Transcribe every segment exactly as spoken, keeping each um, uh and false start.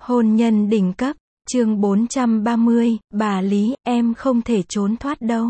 Hôn nhân đỉnh cấp, chương bốn trăm ba mươi, bà Lý, em không thể trốn thoát đâu.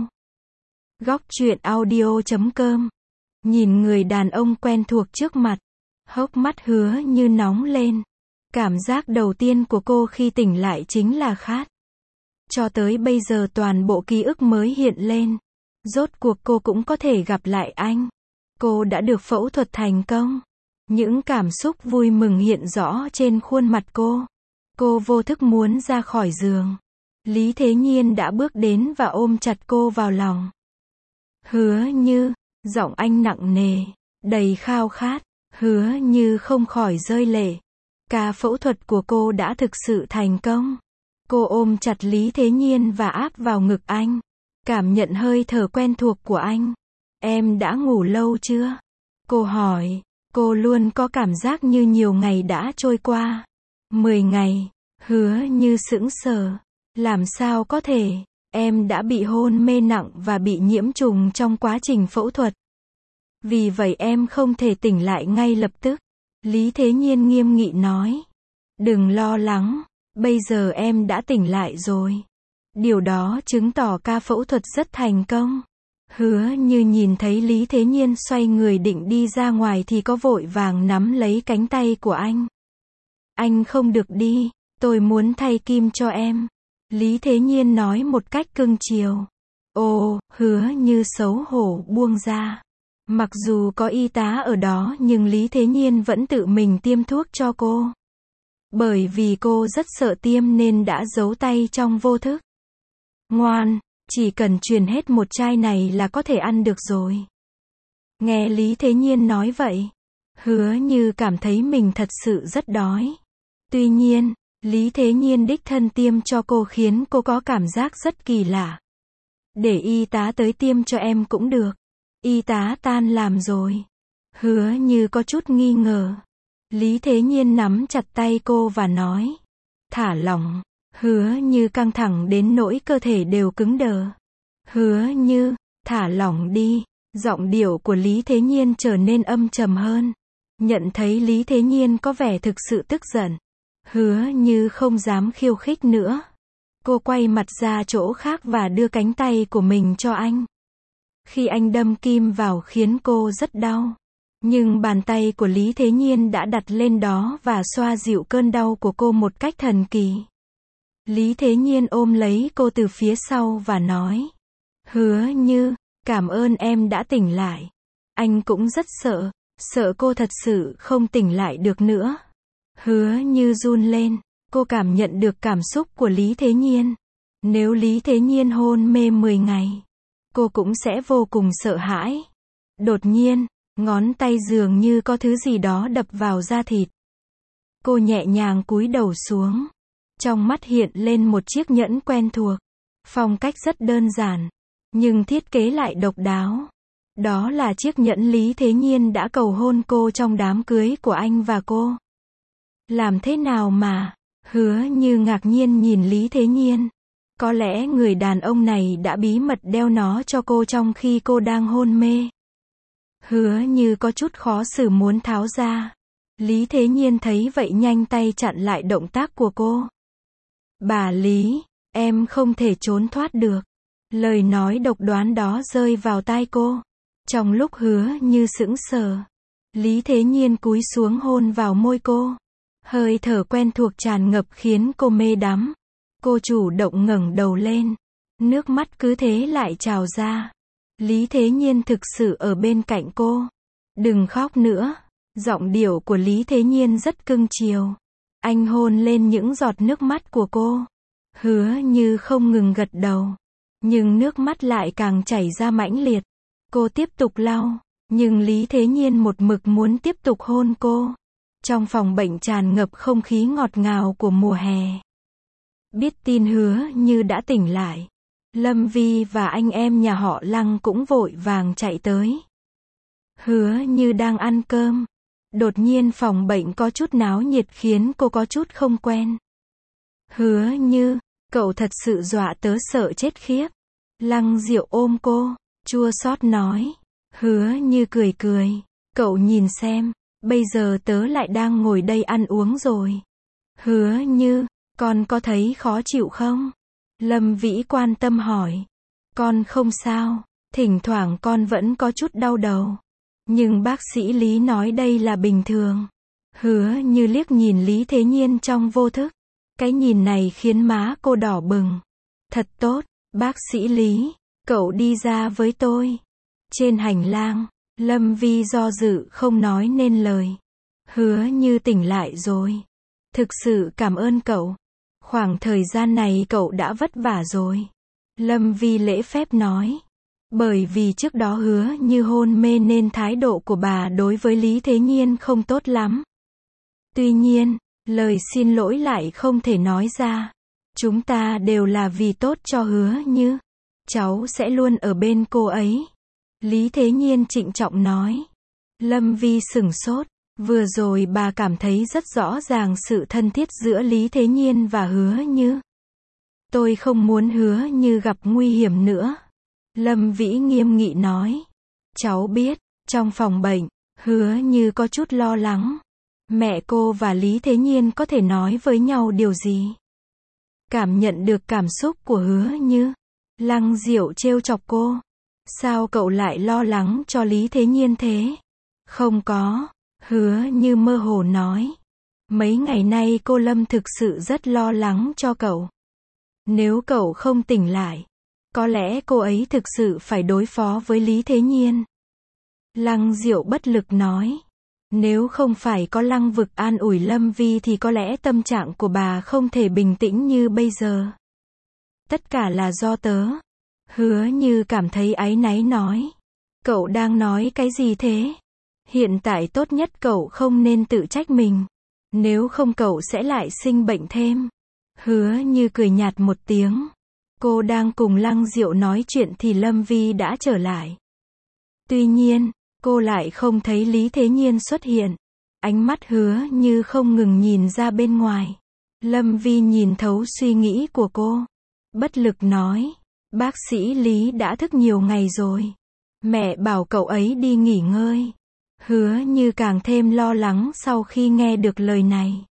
Góc truyện audio chấm com. Nhìn người đàn ông quen thuộc trước mặt, hốc mắt Hứa Như nóng lên. Cảm giác đầu tiên của cô khi tỉnh lại chính là khát. Cho tới bây giờ toàn bộ ký ức mới hiện lên. Rốt cuộc cô cũng có thể gặp lại anh. Cô đã được phẫu thuật thành công. Những cảm xúc vui mừng hiện rõ trên khuôn mặt cô. Cô vô thức muốn ra khỏi giường. Lý Thế Nhiên đã bước đến và ôm chặt cô vào lòng. Hứa Như, giọng anh nặng nề, đầy khao khát. Hứa Như không khỏi rơi lệ. Ca phẫu thuật của cô đã thực sự thành công. Cô ôm chặt Lý Thế Nhiên và áp vào ngực anh. Cảm nhận hơi thở quen thuộc của anh. Em đã ngủ lâu chưa? Cô hỏi. Cô luôn có cảm giác như nhiều ngày đã trôi qua. Mười ngày. Hứa Như sững sờ. Làm sao có thể? Em đã bị hôn mê nặng và bị nhiễm trùng trong quá trình phẫu thuật. Vì vậy em không thể tỉnh lại ngay lập tức. Lý Thế Nhiên nghiêm nghị nói. Đừng lo lắng. Bây giờ em đã tỉnh lại rồi. Điều đó chứng tỏ ca phẫu thuật rất thành công. Hứa Như nhìn thấy Lý Thế Nhiên xoay người định đi ra ngoài thì có vội vàng nắm lấy cánh tay của anh. Anh không được đi, tôi muốn thay kim cho em. Lý Thế Nhiên nói một cách cưng chiều. Ồ, Hứa Như xấu hổ buông ra. Mặc dù có y tá ở đó nhưng Lý Thế Nhiên vẫn tự mình tiêm thuốc cho cô. Bởi vì cô rất sợ tiêm nên đã giấu tay trong vô thức. Ngoan, chỉ cần truyền hết một chai này là có thể ăn được rồi. Nghe Lý Thế Nhiên nói vậy, Hứa Như cảm thấy mình thật sự rất đói. Tuy nhiên, Lý Thế Nhiên đích thân tiêm cho cô khiến cô có cảm giác rất kỳ lạ. Để y tá tới tiêm cho em cũng được. Y tá tan làm rồi. Hứa Như có chút nghi ngờ. Lý Thế Nhiên nắm chặt tay cô và nói. Thả lỏng. Hứa Như căng thẳng đến nỗi cơ thể đều cứng đờ. Hứa Như, thả lỏng đi. Giọng điệu của Lý Thế Nhiên trở nên âm trầm hơn. Nhận thấy Lý Thế Nhiên có vẻ thực sự tức giận. Hứa Như không dám khiêu khích nữa. Cô quay mặt ra chỗ khác và đưa cánh tay của mình cho anh. Khi anh đâm kim vào khiến cô rất đau. Nhưng bàn tay của Lý Thế Nhiên đã đặt lên đó và xoa dịu cơn đau của cô một cách thần kỳ. Lý Thế Nhiên ôm lấy cô từ phía sau và nói. Hứa Như, cảm ơn em đã tỉnh lại. Anh cũng rất sợ, sợ cô thật sự không tỉnh lại được nữa. Hứa Như run lên, cô cảm nhận được cảm xúc của Lý Thế Nhiên. Nếu Lý Thế Nhiên hôn mê mười ngày, cô cũng sẽ vô cùng sợ hãi. Đột nhiên, ngón tay dường như có thứ gì đó đập vào da thịt. Cô nhẹ nhàng cúi đầu xuống. Trong mắt hiện lên một chiếc nhẫn quen thuộc. Phong cách rất đơn giản, nhưng thiết kế lại độc đáo. Đó là chiếc nhẫn Lý Thế Nhiên đã cầu hôn cô trong đám cưới của anh và cô. Làm thế nào mà? Hứa Như ngạc nhiên nhìn Lý Thế Nhiên. Có lẽ người đàn ông này đã bí mật đeo nó cho cô trong khi cô đang hôn mê. Hứa Như có chút khó xử muốn tháo ra. Lý Thế Nhiên thấy vậy nhanh tay chặn lại động tác của cô. Bà Lý, em không thể trốn thoát được. Lời nói độc đoán đó rơi vào tai cô. Trong lúc Hứa Như sững sờ, Lý Thế Nhiên cúi xuống hôn vào môi cô. Hơi thở quen thuộc tràn ngập khiến cô mê đắm. Cô chủ động ngẩng đầu lên. Nước mắt cứ thế lại trào ra. Lý Thế Nhiên thực sự ở bên cạnh cô. Đừng khóc nữa. Giọng điệu của Lý Thế Nhiên rất cưng chiều. Anh hôn lên những giọt nước mắt của cô. Hứa Như không ngừng gật đầu. Nhưng nước mắt lại càng chảy ra mãnh liệt. Cô tiếp tục lau. Nhưng Lý Thế Nhiên một mực muốn tiếp tục hôn cô. Trong phòng bệnh tràn ngập không khí ngọt ngào của mùa hè. Biết tin Hứa Như đã tỉnh lại, Lâm Vi và anh em nhà họ Lăng cũng vội vàng chạy tới. Hứa Như đang ăn cơm. Đột nhiên phòng bệnh có chút náo nhiệt khiến cô có chút không quen. Hứa Như, cậu thật sự dọa tớ sợ chết khiếp. Lăng Diệu ôm cô, chua xót nói. Hứa Như cười cười. Cậu nhìn xem, bây giờ tớ lại đang ngồi đây ăn uống rồi. Hứa Như, con có thấy khó chịu không? Lâm Vĩ quan tâm hỏi. Con không sao, thỉnh thoảng con vẫn có chút đau đầu. Nhưng bác sĩ Lý nói đây là bình thường. Hứa Như liếc nhìn Lý Thế Nhiên trong vô thức. Cái nhìn này khiến má cô đỏ bừng. Thật tốt, bác sĩ Lý, cậu đi ra với tôi. Trên hành lang, Lâm Vi do dự không nói nên lời. Hứa Như tỉnh lại rồi. Thực sự cảm ơn cậu. Khoảng thời gian này cậu đã vất vả rồi. Lâm Vi lễ phép nói. Bởi vì trước đó Hứa Như hôn mê nên thái độ của bà đối với Lý Thế Nhiên không tốt lắm. Tuy nhiên, lời xin lỗi lại không thể nói ra. Chúng ta đều là vì tốt cho Hứa Như. Cháu sẽ luôn ở bên cô ấy. Lý Thế Nhiên trịnh trọng nói. Lâm Vi sửng sốt. Vừa rồi bà cảm thấy rất rõ ràng sự thân thiết giữa Lý Thế Nhiên và Hứa Như. Tôi không muốn Hứa Như gặp nguy hiểm nữa. Lâm Vĩ nghiêm nghị nói. Cháu biết, trong phòng bệnh, Hứa Như có chút lo lắng. Mẹ cô và Lý Thế Nhiên có thể nói với nhau điều gì? Cảm nhận được cảm xúc của Hứa Như. Lăng Diệu trêu chọc cô. Sao cậu lại lo lắng cho Lý Thế Nhiên thế? Không có. Hứa Như mơ hồ nói. Mấy ngày nay cô Lâm thực sự rất lo lắng cho cậu. Nếu cậu không tỉnh lại, có lẽ cô ấy thực sự phải đối phó với Lý Thế Nhiên. Lăng Diệu bất lực nói. Nếu không phải có Lăng Vực an ủi Lâm Vi thì có lẽ tâm trạng của bà không thể bình tĩnh như bây giờ. Tất cả là do tớ. Hứa Như cảm thấy áy náy nói. Cậu đang nói cái gì thế? Hiện tại tốt nhất cậu không nên tự trách mình. Nếu không cậu sẽ lại sinh bệnh thêm. Hứa Như cười nhạt một tiếng. Cô đang cùng Lăng Diệu nói chuyện thì Lâm Vi đã trở lại. Tuy nhiên, cô lại không thấy Lý Thế Nhiên xuất hiện. Ánh mắt Hứa Như không ngừng nhìn ra bên ngoài. Lâm Vi nhìn thấu suy nghĩ của cô. Bất lực nói. Bác sĩ Lý đã thức nhiều ngày rồi. Mẹ bảo cậu ấy đi nghỉ ngơi. Hứa Như càng thêm lo lắng sau khi nghe được lời này.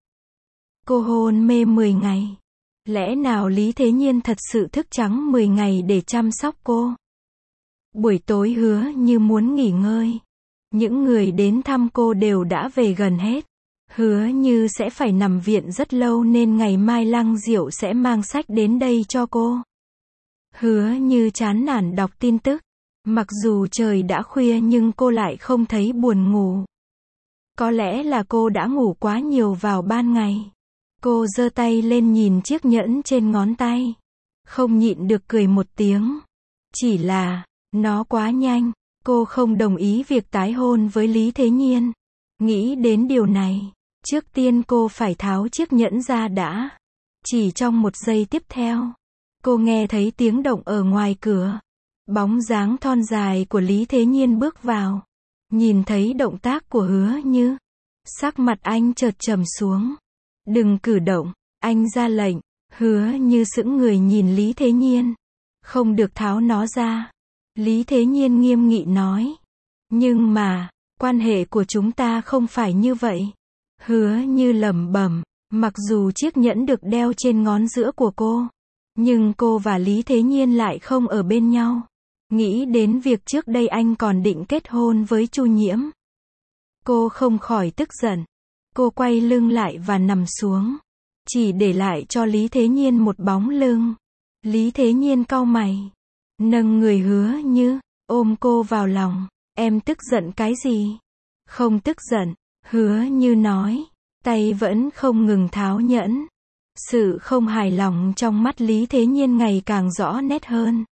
Cô hôn mê mười ngày. Lẽ nào Lý Thế Nhiên thật sự thức trắng mười ngày để chăm sóc cô? Buổi tối Hứa Như muốn nghỉ ngơi. Những người đến thăm cô đều đã về gần hết. Hứa Như sẽ phải nằm viện rất lâu nên ngày mai Lăng Diệu sẽ mang sách đến đây cho cô. Hứa Như chán nản đọc tin tức. Mặc dù trời đã khuya nhưng cô lại không thấy buồn ngủ. Có lẽ là cô đã ngủ quá nhiều vào ban ngày. Cô giơ tay lên nhìn chiếc nhẫn trên ngón tay. Không nhịn được cười một tiếng. Chỉ là, nó quá nhanh. Cô không đồng ý việc tái hôn với Lý Thế Nhiên. Nghĩ đến điều này, trước tiên cô phải tháo chiếc nhẫn ra đã. Chỉ trong một giây tiếp theo, cô nghe thấy tiếng động ở ngoài cửa. Bóng dáng thon dài của Lý Thế Nhiên bước vào. Nhìn thấy động tác của Hứa Như. Sắc mặt anh chợt trầm xuống. Đừng cử động, anh ra lệnh. Hứa Như sững người nhìn Lý Thế Nhiên. Không được tháo nó ra. Lý Thế Nhiên nghiêm nghị nói. Nhưng mà, quan hệ của chúng ta không phải như vậy. Hứa Như lẩm bẩm. Mặc dù chiếc nhẫn được đeo trên ngón giữa của cô, nhưng cô và Lý Thế Nhiên lại không ở bên nhau. Nghĩ đến việc trước đây anh còn định kết hôn với Chu Nhiễm. Cô không khỏi tức giận. Cô quay lưng lại và nằm xuống. Chỉ để lại cho Lý Thế Nhiên một bóng lưng. Lý Thế Nhiên cau mày. Nâng người Hứa Như, ôm cô vào lòng. Em tức giận cái gì? Không tức giận. Hứa Như nói. Tay vẫn không ngừng tháo nhẫn. Sự không hài lòng trong mắt Lý Thế Nhiên ngày càng rõ nét hơn.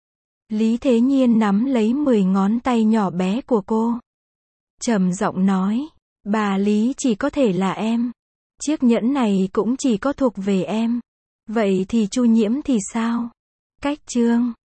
Lý Thế Nhiên nắm lấy mười ngón tay nhỏ bé của cô. Trầm giọng nói. Bà Lý chỉ có thể là em. Chiếc nhẫn này cũng chỉ có thuộc về em. Vậy thì Chu Nhiễm thì sao? Cách chương